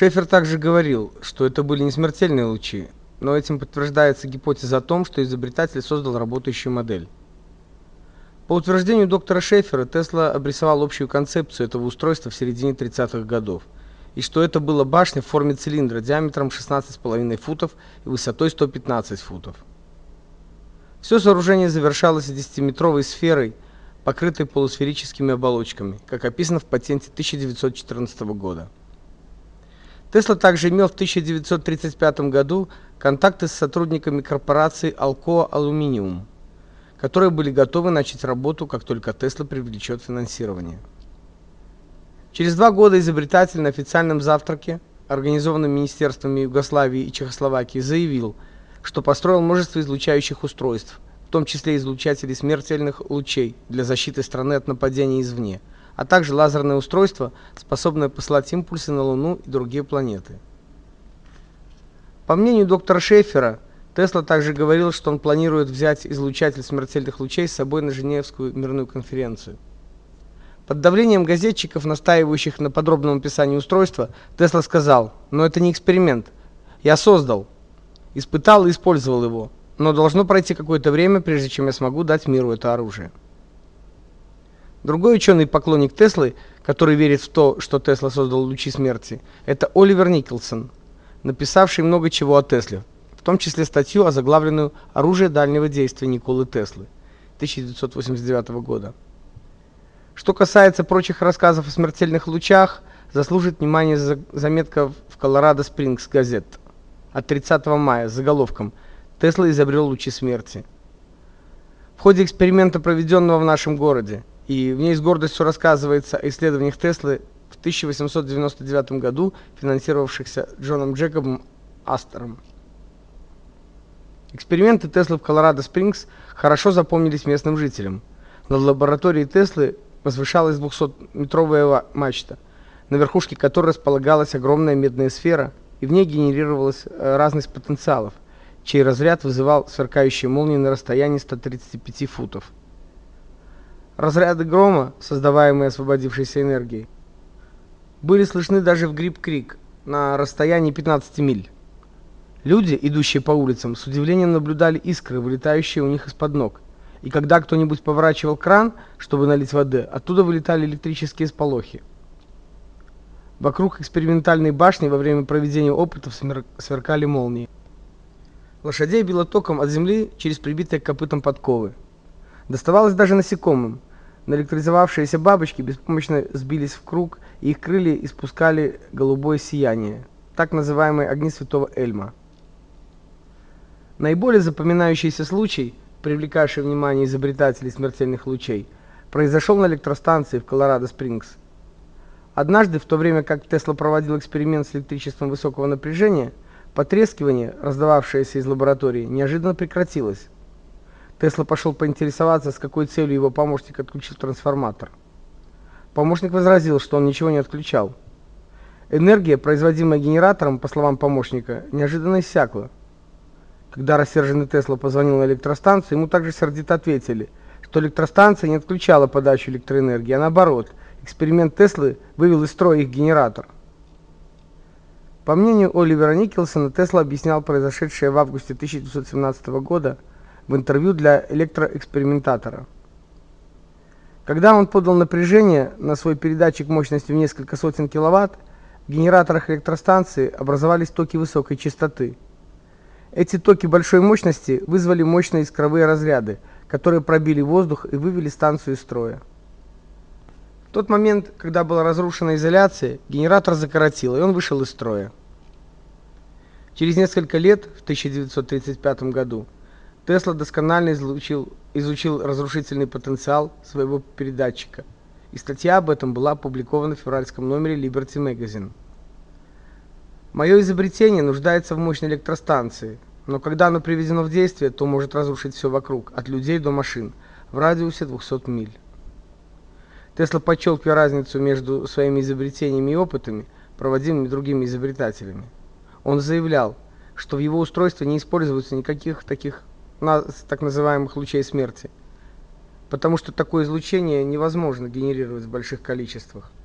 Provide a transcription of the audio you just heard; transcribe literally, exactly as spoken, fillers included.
Шефер также говорил, что это были не смертельные лучи, но этим подтверждается гипотеза о том, что изобретатель создал работающую модель. По утверждению доктора Шефера, Тесла обрисовал общую концепцию этого устройства в середине тридцатых годов, и что это была башня в форме цилиндра диаметром шестнадцать с половиной футов и высотой сто пятнадцать футов. Все сооружение завершалось десятиметровой сферой, покрытой полусферическими оболочками, как описано в патенте тысяча девятьсот четырнадцатого года. Тесла также имел в тысяча девятьсот тридцать пятом году контакты с сотрудниками корпорации Alcoa Aluminium, которые были готовы начать работу, как только Тесла привлечет финансирование. Через два года изобретатель на официальном завтраке, организованном министерствами Югославии и Чехословакии, заявил, что построил множество излучающих устройств, в том числе излучатели смертельных лучей для защиты страны от нападений извне, а также лазерное устройство, способное посылать импульсы на Луну и другие планеты. По мнению доктора Шефера, Тесла также говорил, что он планирует взять излучатель смертельных лучей с собой на Женевскую мирную конференцию. Под давлением газетчиков, настаивающих на подробном описании устройства, Тесла сказал: "Но это не эксперимент. Я создал, испытал и использовал его, но должно пройти какое-то время, прежде чем я смогу дать миру это оружие". Другой ученый-поклонник Теслы, который верит в то, что Тесла создал лучи смерти, это Оливер Николсон, написавший много чего о Тесле, в том числе статью, озаглавленную «Оружие дальнего действия Николы Теслы» тысяча девятьсот восемьдесят девятого года. Что касается прочих рассказов о смертельных лучах, заслужит внимания заметка в Colorado Springs Gazette от тридцатого мая с заголовком «Тесла изобрел лучи смерти». В ходе эксперимента, проведенного в нашем городе, и в ней с гордостью рассказывается о исследованиях Теслы в тысяча восемьсот девяносто девятом году, финансировавшихся Джоном Джекобом Астором. Эксперименты Теслы в Колорадо-Спрингс хорошо запомнились местным жителям. Над лабораторией Теслы возвышалась двухсотметровая мачта, на верхушке которой располагалась огромная медная сфера, и в ней генерировалась разность потенциалов, чей разряд вызывал сверкающие молнии на расстоянии ста тридцати пяти футов. Разряды грома, создаваемые освободившейся энергией, были слышны даже в Гриб-Крик на расстоянии пятнадцати миль. Люди, идущие по улицам, с удивлением наблюдали искры, вылетающие у них из-под ног. И когда кто-нибудь поворачивал кран, чтобы налить воды, оттуда вылетали электрические сполохи. Вокруг экспериментальной башни во время проведения опытов сверкали молнии. Лошадей било током от земли через прибитые к копытам подковы. Доставалось даже насекомым. Наэлектризовавшиеся бабочки беспомощно сбились в круг, и их крылья испускали голубое сияние, так называемые огни святого Эльма. Наиболее запоминающийся случай, привлекавший внимание изобретателей смертельных лучей, произошел на электростанции в Колорадо-Спрингс. Однажды, в то время как Тесла проводил эксперимент с электричеством высокого напряжения, потрескивание, раздававшееся из лаборатории, неожиданно прекратилось. Тесла пошел поинтересоваться, с какой целью его помощник отключил трансформатор. Помощник возразил, что он ничего не отключал. Энергия, производимая генератором, по словам помощника, неожиданно иссякла. Когда рассерженный Тесла позвонил на электростанцию, ему также сердито ответили, что электростанция не отключала подачу электроэнергии, а наоборот, эксперимент Теслы вывел из строя их генератор. По мнению Оливера Николсона, Тесла объяснял произошедшее в августе тысяча девятьсот семнадцатого года в интервью для электроэкспериментатора. Когда он подал напряжение на свой передатчик мощностью в несколько сотен киловатт, в генераторах электростанции образовались токи высокой частоты. Эти токи большой мощности вызвали мощные искровые разряды, которые пробили воздух и вывели станцию из строя. В тот момент, когда была разрушена изоляция, генератор закоротило, и он вышел из строя. Через несколько лет, в тысяча девятьсот тридцать пятом году, Тесла досконально изучил, изучил разрушительный потенциал своего передатчика, и статья об этом была опубликована в февральском номере Liberty Magazine. Мое изобретение нуждается в мощной электростанции, но когда оно приведено в действие, то может разрушить все вокруг, от людей до машин, в радиусе двухсот миль. Тесла подчеркивал разницу между своими изобретениями и опытами, проводимыми другими изобретателями. Он заявлял, что в его устройстве не используется никаких таких так называемых лучей смерти, потому что такое излучение невозможно генерировать в больших количествах.